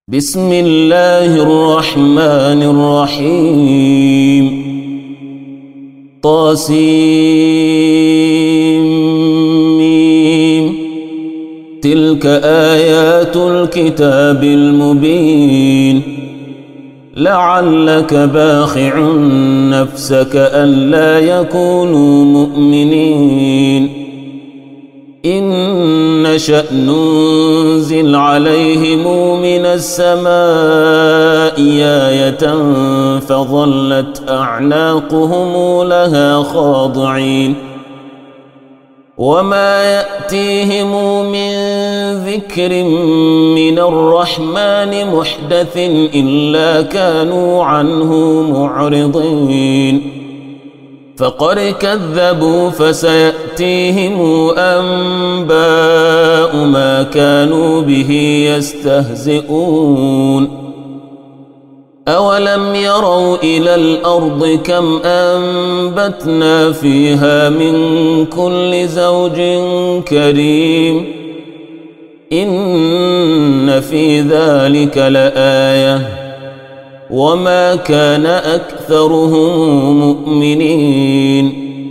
بسم الله الرحمن الرحيم طاسيم تلك آيات الكتاب المبين لعلك باخع نفسك ألا يكونوا مؤمنين إن نشأ ننزل عليهم من السماء آية فظلت أعناقهم لها خاضعين وما يأتيهم من ذكر من الرحمن محدث إلا كانوا عنه معرضين فقد كذبوا فسيأتيهم أنباء ما كانوا به يستهزئون أولم يروا إلى الأرض كم أنبتنا فيها من كل زوج كريم إن في ذلك لآية وما كان أكثرهم مؤمنين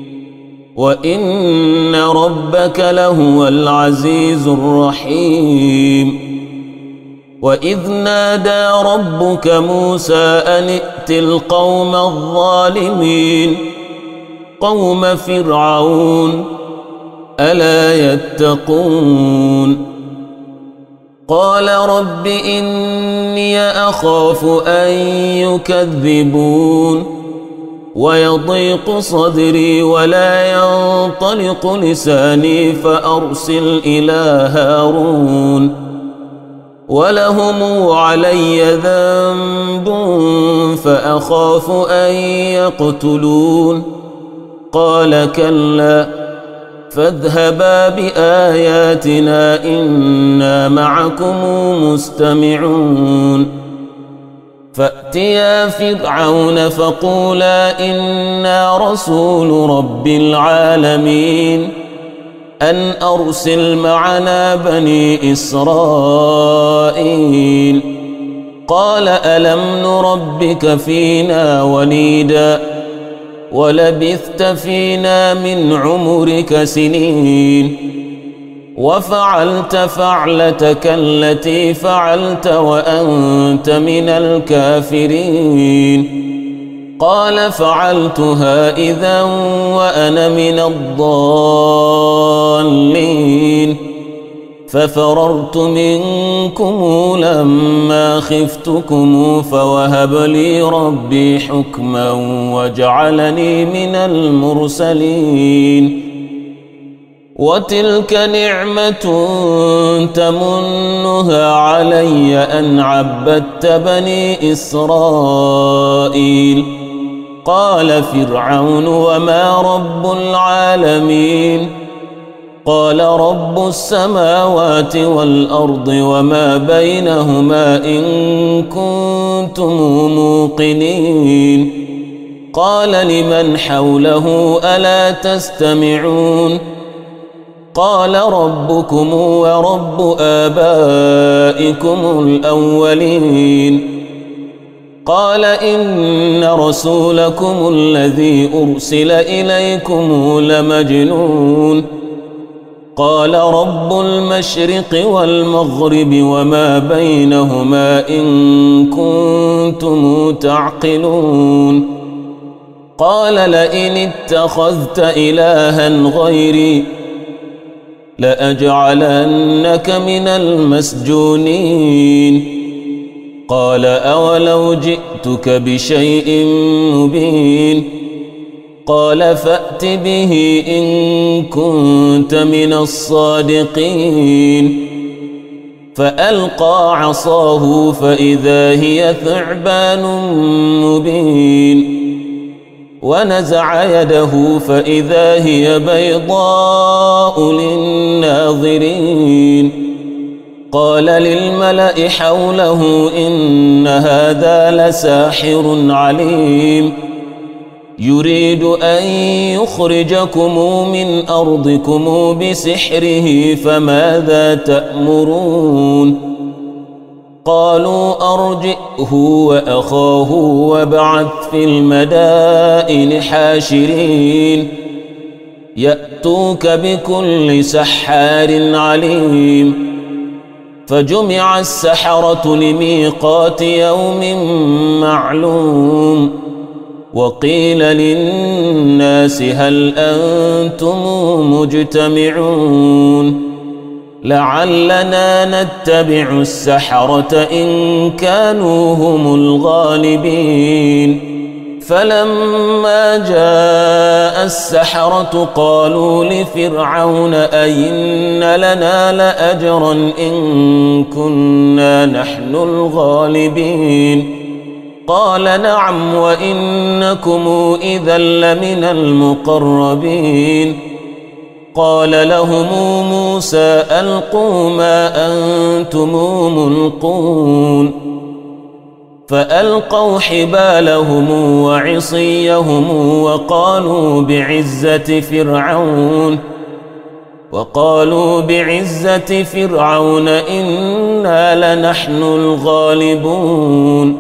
وإن ربك لهو العزيز الرحيم وإذ نادى ربك موسى أن ائت القوم الظالمين قوم فرعون ألا يتقون قال رب إني أخاف أن يكذبون ويضيق صدري ولا ينطلق لساني فأرسل إلى هارون ولهم علي ذنب فأخاف أن يقتلون قال كلا فاذهبا بآياتنا إنا معكم مستمعون فأتيا فرعون فقولا إنا رسول رب العالمين أن أرسل معنا بني إسرائيل قال ألم نربك فينا وليدا ولبثت فينا من عمرك سنين وفعلت فعلتك التي فعلت وأنت من الكافرين قال فعلتها إذا وأنا من الضالين ففررت منكم لما خفتكم فوهب لي ربي حكما وجعلني من المرسلين وتلك نعمة تمنها علي أن عبدت بني إسرائيل قال فرعون وما رب العالمين قال رب السماوات والأرض وما بينهما إن كنتم موقنين قال لمن حوله ألا تستمعون قال ربكم ورب آبائكم الأولين قال إن رسولكم الذي أرسل إليكم لمجنون قال رب المشرق والمغرب وما بينهما إن كنتم تعقلون قال لئن اتخذت إلها غيري لأجعلنك من المسجونين قال أولو جئتك بشيء مبين قال فأت به إن كنت من الصادقين فألقى عصاه فإذا هي ثعبان مبين ونزع يده فإذا هي بيضاء للناظرين قال للملأ حوله إن هذا لساحر عليم يريد أن يخرجكم من أرضكم بسحره فماذا تأمرون قالوا أرجئه وأخاه وابعث في المدائن حاشرين يأتوك بكل سحار عليم فجمع السحرة لميقات يوم معلوم وقيل للناس هل أنتم مجتمعون لعلنا نتبع السحرة إن كانوا هم الغالبين فلما جاء السحرة قالوا لفرعون أئن لنا لأجرا إن كنا نحن الغالبين قال نعم وإنكم إذا لمن المقربين قال لهم موسى ألقوا ما أنتم ملقون فألقوا حبالهم وعصيهم وقالوا بعزة فرعون إنا لنحن الغالبون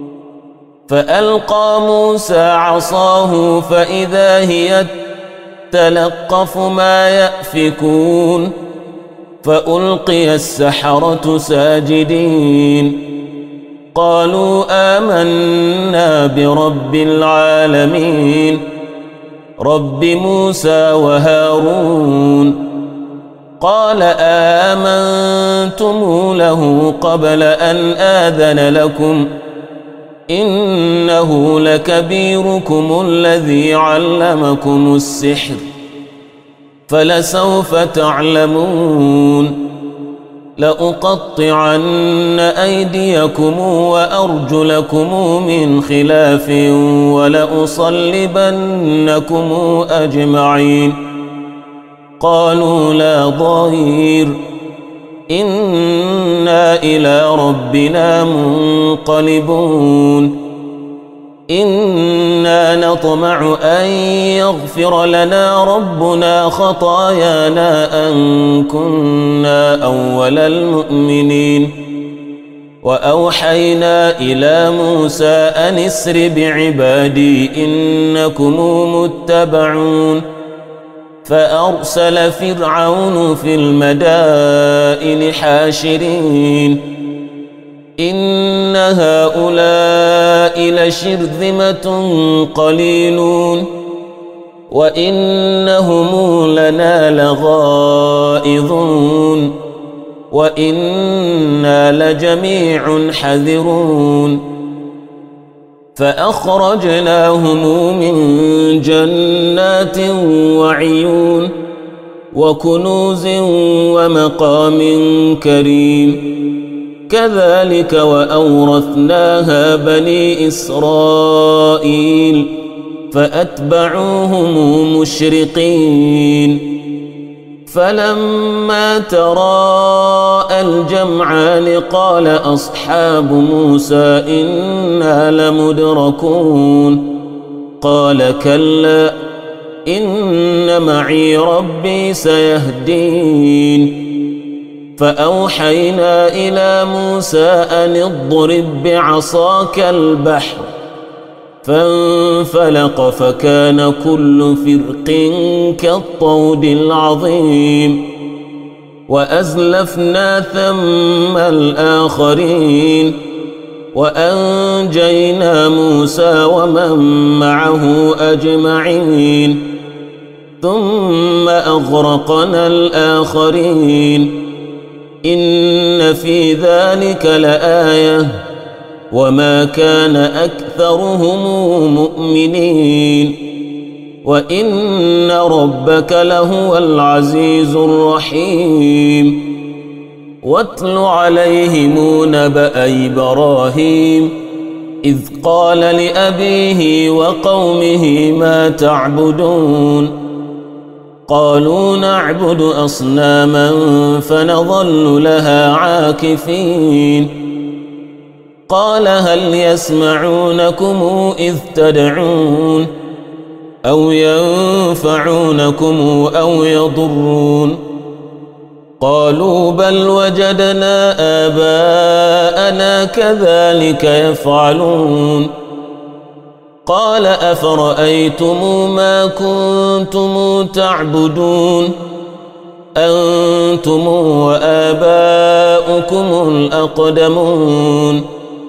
فألقى موسى عصاه فإذا هي تلقف ما يأفكون فألقي السحرة ساجدين قالوا آمنا برب العالمين رب موسى وهارون قال آمنتم له قبل أن آذن لكم إنه لكبيركم الذي علمكم السحر فلسوف تعلمون لأقطعن أيديكم وأرجلكم من خلاف ولأصلبنكم أجمعين قالوا لا ضير إنا إلى ربنا منقلبون إنا نطمع أن يغفر لنا ربنا خطايانا أن كنا أول المؤمنين وأوحينا إلى موسى أن اسر بعبادي إنكم متبعون فأرسل فرعون في المدائن حاشرين إن هؤلاء لشرذمة قليلون وإنهم لنا لغائظون وإنا لجميع حذرون فأخرجناهم من جنات وعيون وكنوز ومقام كريم كذلك وأورثناها بني إسرائيل فأتبعوهم مشرقين فلما تراءى الجمعان قال أصحاب موسى إنا لمدركون قال كلا إن معي ربي سيهدين فأوحينا إلى موسى أن اضرب بعصاك البحر فانفلق فكان كل فرق كالطود العظيم وأزلفنا ثم الآخرين وأنجينا موسى ومن معه أجمعين ثم أغرقنا الآخرين إن في ذلك لآية وما كان أكثرهم مؤمنين وإن ربك لهو العزيز الرحيم واتل عليهم نبأ إبراهيم إذ قال لأبيه وقومه ما تعبدون قالوا نعبد أصناما فنظل لها عاكفين قال هل يسمعونكم إذ تدعون أو ينفعونكم أو يضرون قالوا بل وجدنا آباءنا كذلك يفعلون قال أفرأيتم ما كنتم تعبدون أنتم وآباؤكم الأقدمون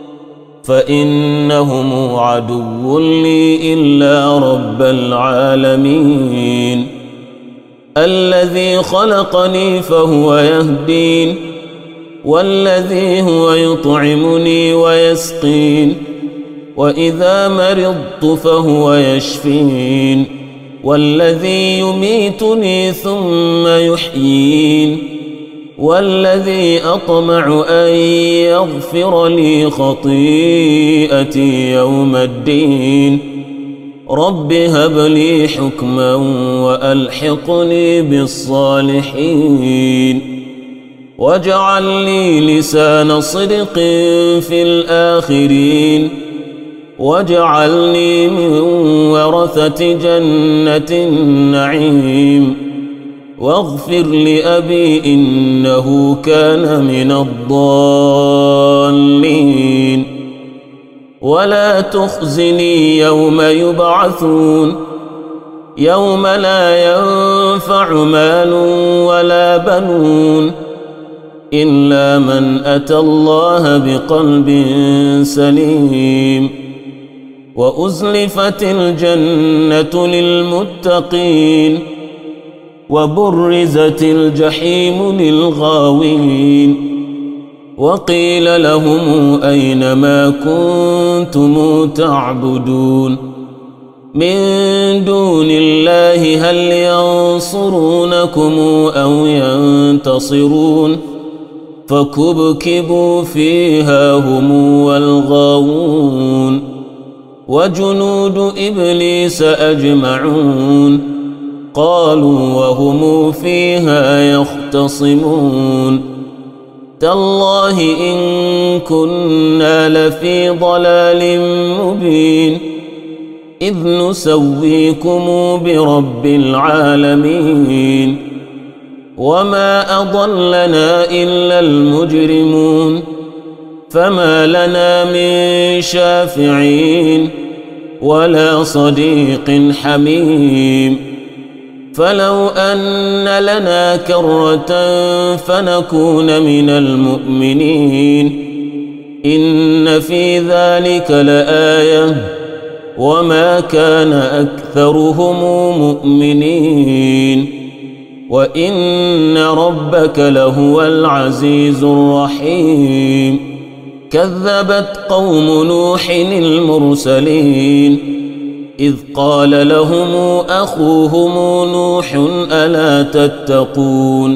فإنهم عدو لي إلا رب العالمين الذي خلقني فهو يهدين والذي هو يطعمني ويسقين وإذا مرضت فهو يشفين والذي يميتني ثم يحيين والذي أطمع أن يغفر لي خطيئتي يوم الدين رب هب لي حكما وألحقني بالصالحين واجعل لي لسان صدق في الآخرين واجعلني من ورثة جنة النعيم واغفر لأبي إنه كان من الضالين ولا تخزني يوم يبعثون يوم لا ينفع مال ولا بنون إلا من أتى الله بقلب سليم وأزلفت الجنة للمتقين وبرزت الجحيم للغاوين وقيل لهم أين ما كنتم تعبدون من دون الله هل ينصرونكم أو ينتصرون فكبكبوا فيها هم والغاوون وجنود إبليس أجمعون قالوا وهم فيها يختصمون تالله إن كنا لفي ضلال مبين إذ نسويكم برب العالمين وما أضلنا إلا المجرمون فما لنا من شافعين ولا صديق حميم فلو أن لنا كرة فنكون من المؤمنين إن في ذلك لآية وما كان أكثرهم مؤمنين وإن ربك لهو العزيز الرحيم كذبت قوم نوح المرسلين إذ قال لهم أخوهم نوح ألا تتقون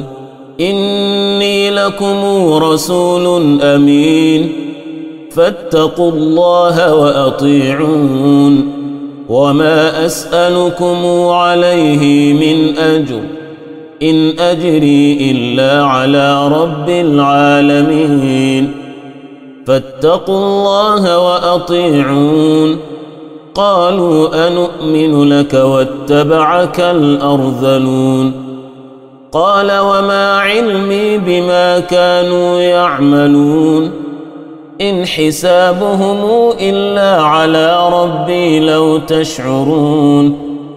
إني لكم رسول أمين فاتقوا الله وأطيعون وما أسألكم عليه من أجر إن أجري إلا على رب العالمين فاتقوا الله وأطيعون قالوا أنؤمن لك واتبعك الأرذلون قال وما علمي بما كانوا يعملون إن حسابهم إلا على ربي لو تشعرون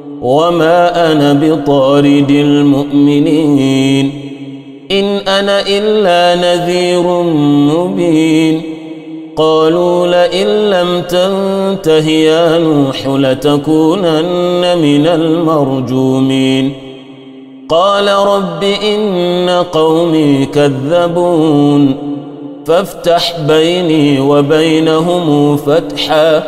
وما أنا بطارد المؤمنين إن أنا إلا نذير مبين قالوا لئن لم تنته يا نوح لتكونن من المرجومين قال رب إن قومي كذبون فافتح بيني وبينهم فتحا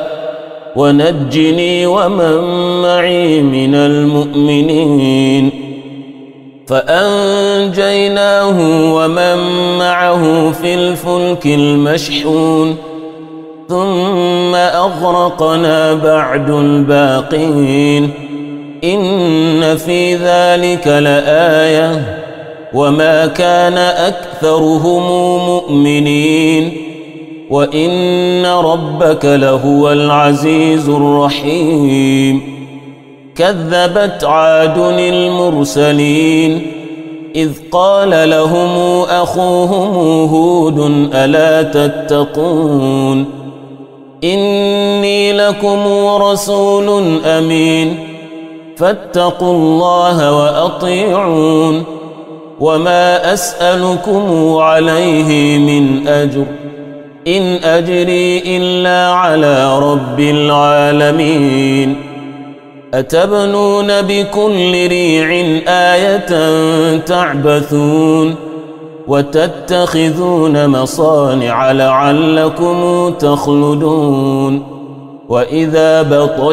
ونجني ومن معي من المؤمنين فأنجيناه ومن معه في الفلك المشحون ثم أغرقنا بعد الباقين إن في ذلك لآية وما كان أكثرهم مؤمنين وإن ربك لهو العزيز الرحيم كذبت عاد المرسلين إذ قال لهم أخوهم هود ألا تتقون إني لكم رسول أمين فاتقوا الله وأطيعون وما أسألكم عليه من أجر إن أجري إلا على رب العالمين أتبنون بكل ريع آية تعبثون وتتخذون مصانع لعلكم تخلدون وإذا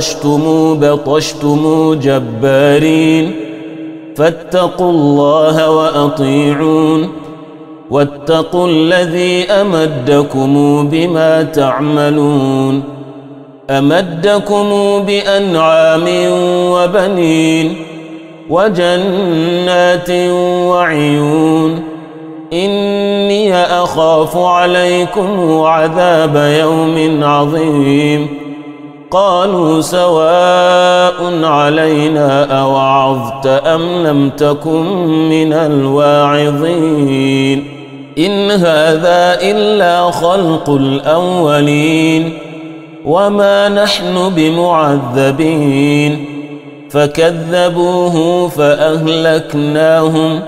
بطشتم جبارين فاتقوا الله وأطيعون واتقوا الذي أمدكم بما تعملون أمدكم بأنعام وبنين وجنات وعيون إني أخاف عليكم عذاب يوم عظيم قالوا سواء علينا أوعظت أم لم تكن من الواعظين إن هذا إلا خلق الأولين وما نحن بمعذبين فكذبوه فأهلكناهم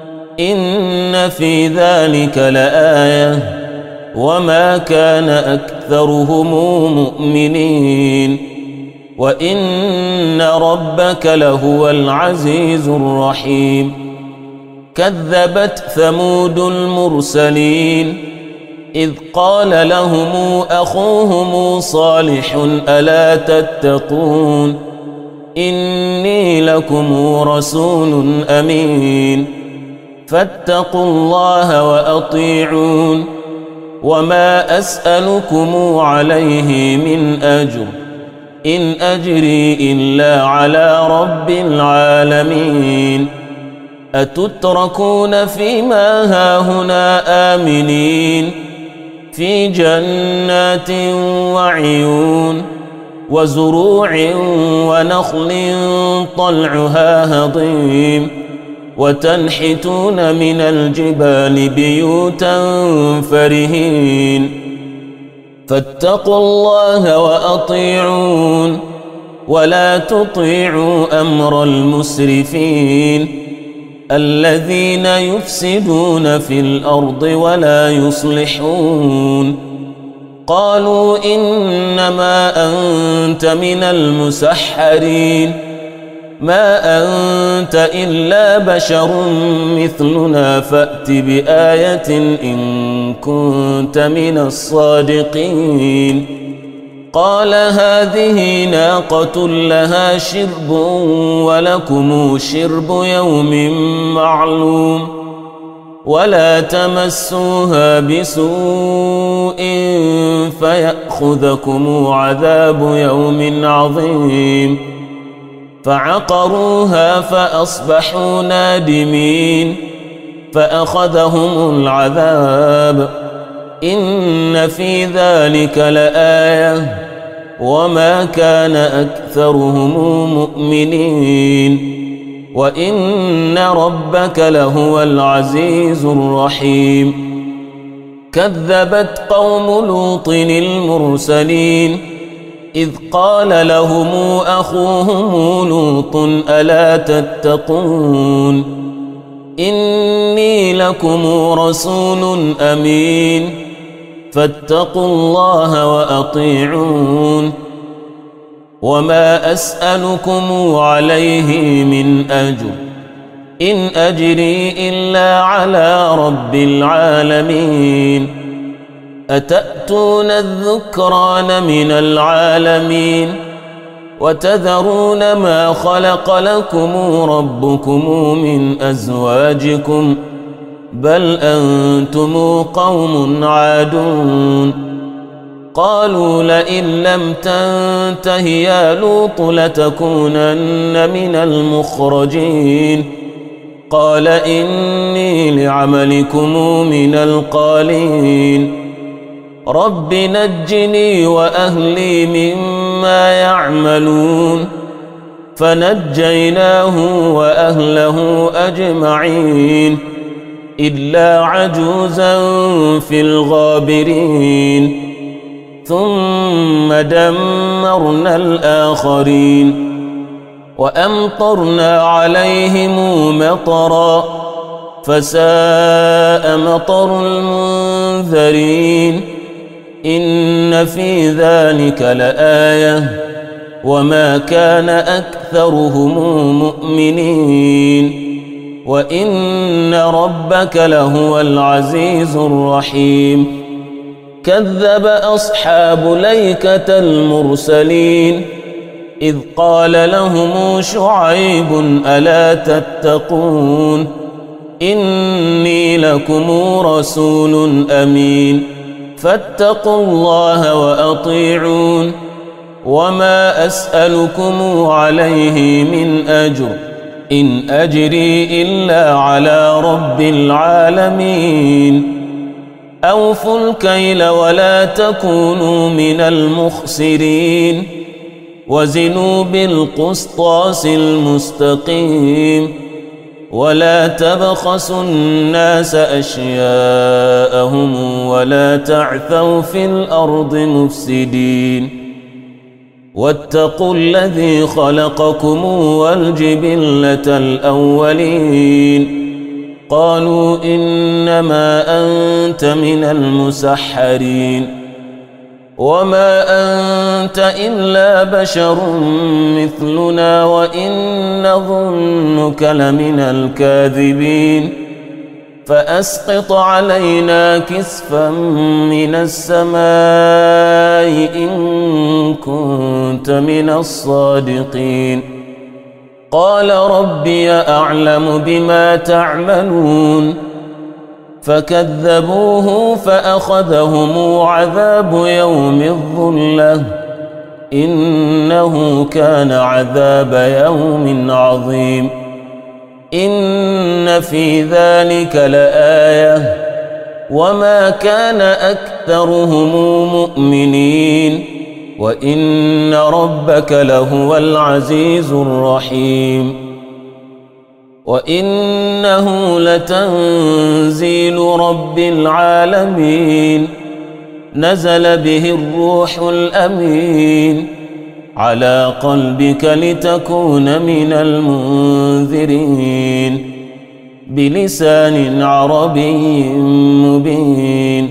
إن في ذلك لآية وما كان أكثرهم مؤمنين وإن ربك لهو العزيز الرحيم كذبت ثمود المرسلين إذ قال لهم أخوهم صالح ألا تتقون إني لكم رسول أمين فاتقوا الله وأطيعون وما أسألكم عليه من أجر إن أجري إلا على رب العالمين أتتركون فيما هاهنا آمنين في جنات وعيون وزروع ونخل طلعها هضيم وتنحتون من الجبال بيوتا فرهين فاتقوا الله وأطيعون ولا تطيعوا أمر المسرفين الذين يفسدون في الأرض ولا يصلحون قالوا إنما أنت من المسحرين ما أنت إلا بشر مثلنا فأت بآية إن كنت من الصادقين قال هذه ناقة لها شرب ولكم شرب يوم معلوم ولا تمسوها بسوء فيأخذكم عذاب يوم عظيم فعقروها فأصبحوا نادمين فأخذهم العذاب إن في ذلك لآية وما كان أكثرهم مؤمنين وإن ربك لهو العزيز الرحيم كذبت قوم لوط المرسلين إذ قال لهم أخوهم لوط ألا تتقون إني لكم رسول أمين فاتقوا الله وأطيعون وما أسألكم عليه من أجر إن أجري إلا على رب العالمين أتأتون الذكران من العالمين وتذرون ما خلق لكم ربكم من أزواجكم بل أنتم قوم عادون قالوا لئن لم تنته يا لوط لتكونن من المخرجين قال إني لعملكم من القالين رب نجني وأهلي مما يعملون فنجيناه وأهله أجمعين إلا عجوزا في الغابرين ثم دمرنا الآخرين وأمطرنا عليهم مطرا فساء مطر المنذرين إن في ذلك لآية وما كان أكثرهم مؤمنين وإن ربك لهو العزيز الرحيم كذب أصحاب ليكة المرسلين إذ قال لهم شعيب ألا تتقون إني لكم رسول أمين فاتقوا الله وأطيعون وما أسألكم عليه من أجر إن أجري إلا على رب العالمين أوفوا الكيل ولا تكونوا من المخسرين وزنوا بالقسطاس المستقيم ولا تبخسوا الناس أشياءهم ولا تعثوا في الأرض مفسدين واتقوا الذي خلقكم والجبلة الأولين قالوا إنما أنت من المسحرين وما أنت إلا بشر مثلنا وإن نظنك لمن الكاذبين فأسقط علينا كسفا من السماء إن كنت من الصادقين قال ربي أعلم بما تعملون فكذبوه فأخذهم عذاب يوم الظلة إنه كان عذاب يوم عظيم إن في ذلك لآية وما كان أكثرهم مؤمنين وإن ربك لهو العزيز الرحيم وإنه لتنزيل رب العالمين نزل به الروح الأمين على قلبك لتكون من المنذرين بلسان عربي مبين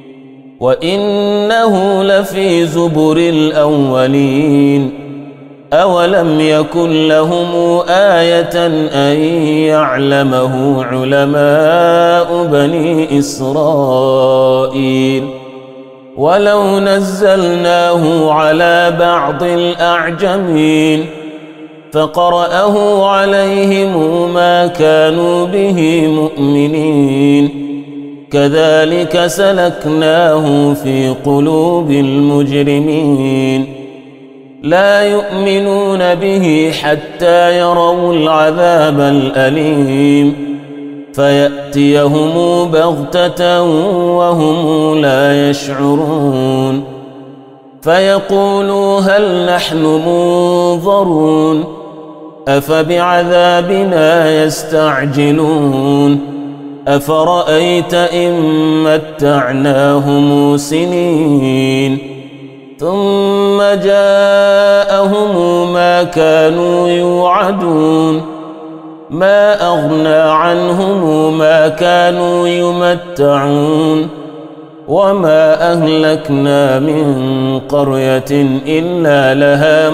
وإنه لفي زبر الأولين أولم يكن لهم آية أن يعلمه علماء بني إسرائيل ولو نزلناه على بعض الأعجمين فقرأه عليهم ما كانوا به مؤمنين كذلك سلكناه في قلوب المجرمين لا يؤمنون به حتى يروا العذاب الأليم فيأتيهم بغتة وهم لا يشعرون فيقولوا هل نحن منظرون أفبعذابنا يستعجلون أفرأيت إن متعناهم سنين ثم جاءهم ما كانوا يوعدون ما أغنى عنهم ما كانوا يمتعون وما أهلكنا من قرية إلا لها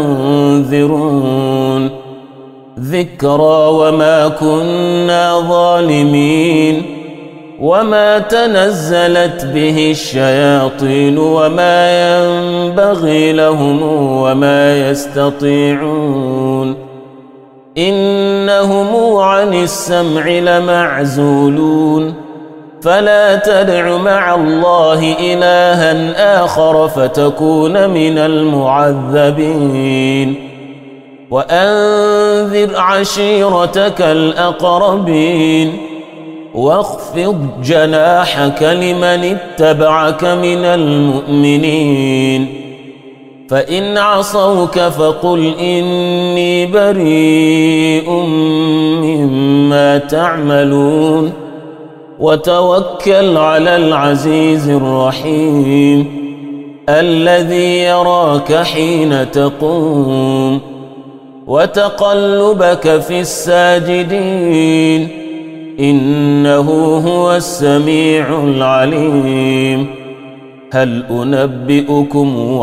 منذرون ذكرى وما كنا ظالمين وما تنزلت به الشياطين وما ينبغي لهم وما يستطيعون إنهم عن السمع لمعزولون فلا تدع مع الله إلها آخر فتكون من المعذبين وأنذر عشيرتك الأقربين واخفض جناحك لمن اتبعك من المؤمنين فإن عصوك فقل إني بريء مما تعملون وتوكل على العزيز الرحيم الذي يراك حين تقوم وتقلبك في الساجدين إنه هو السميع العليم هل أنبئكم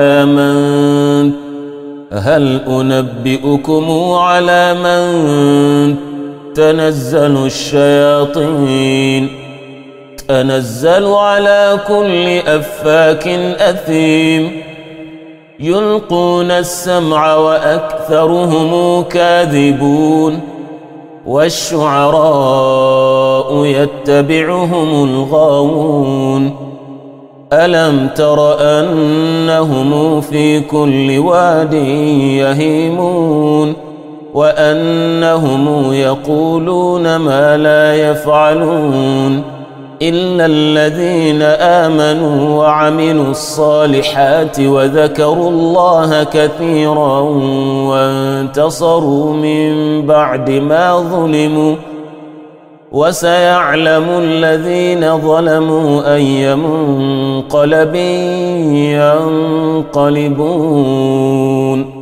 على من تنزل الشياطين تنزل على كل أفاك أثيم يلقون السمع وأكثرهم كاذبون والشعراء يتبعهم الغاوون ألم تر أنهم في كل واد يهيمون وأنهم يقولون ما لا يفعلون إلا الذين آمنوا وعملوا الصالحات وذكروا الله كثيرا وانتصروا من بعد ما ظلموا وسيعلم الذين ظلموا أي منقلب ينقلبون